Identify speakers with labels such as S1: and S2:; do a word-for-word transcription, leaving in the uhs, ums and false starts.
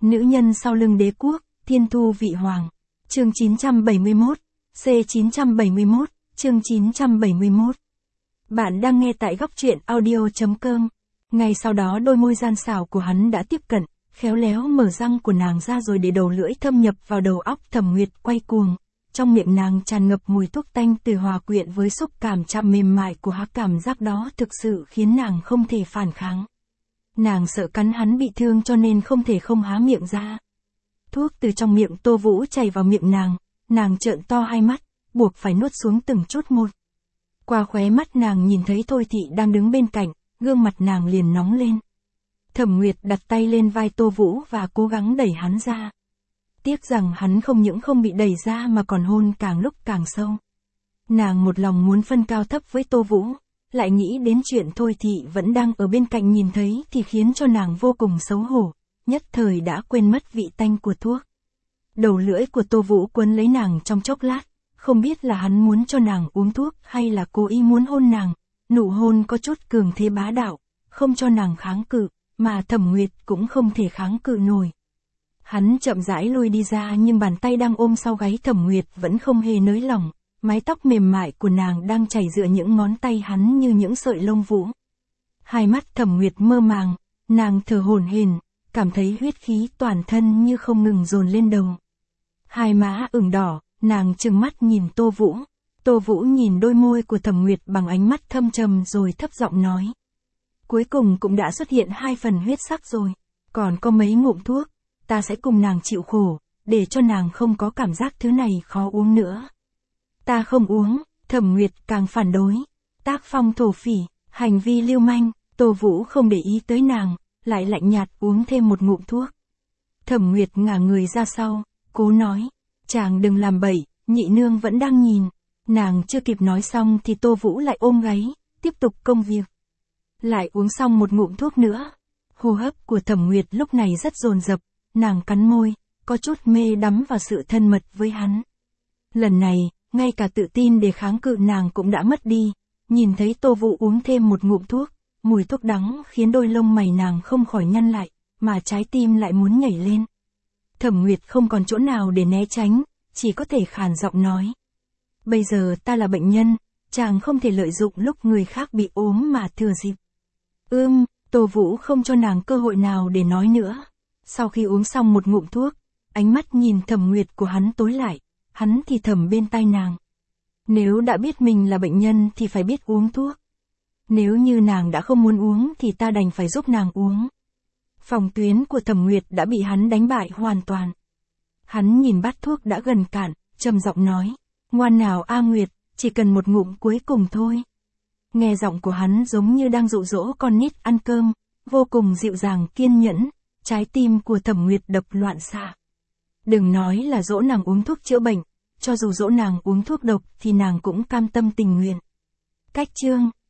S1: Nữ nhân sau lưng đế quốc, thiên thu vị hoàng. Chương chín trăm bảy mươi mốt, C chín trăm bảy mươi mốt, chương chín trăm bảy mươi mốt. Bạn đang nghe tại góc truyện audio.com. Ngay sau đó đôi môi gian xảo của hắn đã tiếp cận, khéo léo mở răng của nàng ra rồi để đầu lưỡi thâm nhập vào đầu óc Thẩm Nguyệt quay cuồng. Trong miệng nàng tràn ngập mùi thuốc tanh từ hòa quyện với xúc cảm chạm mềm mại của hắn, cảm giác đó thực sự khiến nàng không thể phản kháng. Nàng sợ cắn hắn bị thương cho nên không thể không há miệng ra. Thuốc từ trong miệng Tô Vũ chảy vào miệng nàng, nàng trợn to hai mắt, buộc phải nuốt xuống từng chút một. Qua khóe mắt nàng nhìn thấy Thôi Thị đang đứng bên cạnh, gương mặt nàng liền nóng lên. Thẩm Nguyệt đặt tay lên vai Tô Vũ và cố gắng đẩy hắn ra. Tiếc rằng hắn không những không bị đẩy ra mà còn hôn càng lúc càng sâu. Nàng một lòng muốn phân cao thấp với Tô Vũ, lại nghĩ đến chuyện Thôi Thị vẫn đang ở bên cạnh nhìn thấy thì khiến cho nàng vô cùng xấu hổ, nhất thời đã quên mất vị tanh của thuốc. Đầu lưỡi của Tô Vũ quấn lấy nàng trong chốc lát, không biết là hắn muốn cho nàng uống thuốc hay là cố ý muốn hôn nàng, nụ hôn có chút cường thế bá đạo, không cho nàng kháng cự, mà Thẩm Nguyệt cũng không thể kháng cự nổi. Hắn chậm rãi lui đi ra nhưng bàn tay đang ôm sau gáy Thẩm Nguyệt vẫn không hề nới lỏng, mái tóc mềm mại của nàng đang chảy giữa những ngón tay hắn như những sợi lông vũ. Hai mắt Thẩm Nguyệt mơ màng, nàng thở hổn hển, cảm thấy huyết khí toàn thân như không ngừng dồn lên đầu. Hai má ửng đỏ, nàng trừng mắt nhìn Tô Vũ. Tô Vũ nhìn đôi môi của Thẩm Nguyệt bằng ánh mắt thâm trầm rồi thấp giọng nói. Cuối cùng cũng đã xuất hiện hai phần huyết sắc rồi, còn có mấy ngụm thuốc, ta sẽ cùng nàng chịu khổ, để cho nàng không có cảm giác thứ này khó uống nữa. Ta không uống, Thẩm Nguyệt càng phản đối. Tác phong thổ phỉ, hành vi lưu manh, Tô Vũ không để ý tới nàng, lại lạnh nhạt uống thêm một ngụm thuốc. Thẩm Nguyệt ngả người ra sau, cố nói, chàng đừng làm bậy, nhị nương vẫn đang nhìn. Nàng chưa kịp nói xong thì Tô Vũ lại ôm gáy, tiếp tục công việc. Lại uống xong một ngụm thuốc nữa. Hô hấp của Thẩm Nguyệt lúc này rất dồn dập, nàng cắn môi, có chút mê đắm vào sự thân mật với hắn. Lần này, ngay cả tự tin để kháng cự nàng cũng đã mất đi, nhìn thấy Tô Vũ uống thêm một ngụm thuốc, mùi thuốc đắng khiến đôi lông mày nàng không khỏi nhăn lại, mà trái tim lại muốn nhảy lên. Thẩm Nguyệt không còn chỗ nào để né tránh, chỉ có thể khàn giọng nói. Bây giờ ta là bệnh nhân, chàng không thể lợi dụng lúc người khác bị ốm mà thừa dịp. Ưm, Tô Vũ không cho nàng cơ hội nào để nói nữa. Sau khi uống xong một ngụm thuốc, ánh mắt nhìn Thẩm Nguyệt của hắn tối lại, hắn thì thầm bên tai nàng. Nếu đã biết mình là bệnh nhân thì phải biết uống thuốc. Nếu như nàng đã không muốn uống thì ta đành phải giúp nàng uống. Phòng tuyến của Thẩm Nguyệt đã bị hắn đánh bại hoàn toàn. Hắn nhìn bát thuốc đã gần cạn, trầm giọng nói, ngoan nào A Nguyệt, chỉ cần một ngụm cuối cùng thôi. Nghe giọng của hắn giống như đang dụ dỗ con nít ăn cơm, vô cùng dịu dàng kiên nhẫn, trái tim của Thẩm Nguyệt đập loạn xạ. Đừng nói là dỗ nàng uống thuốc chữa bệnh, cho dù dỗ nàng uống thuốc độc thì nàng cũng cam tâm tình nguyện. Cách chương,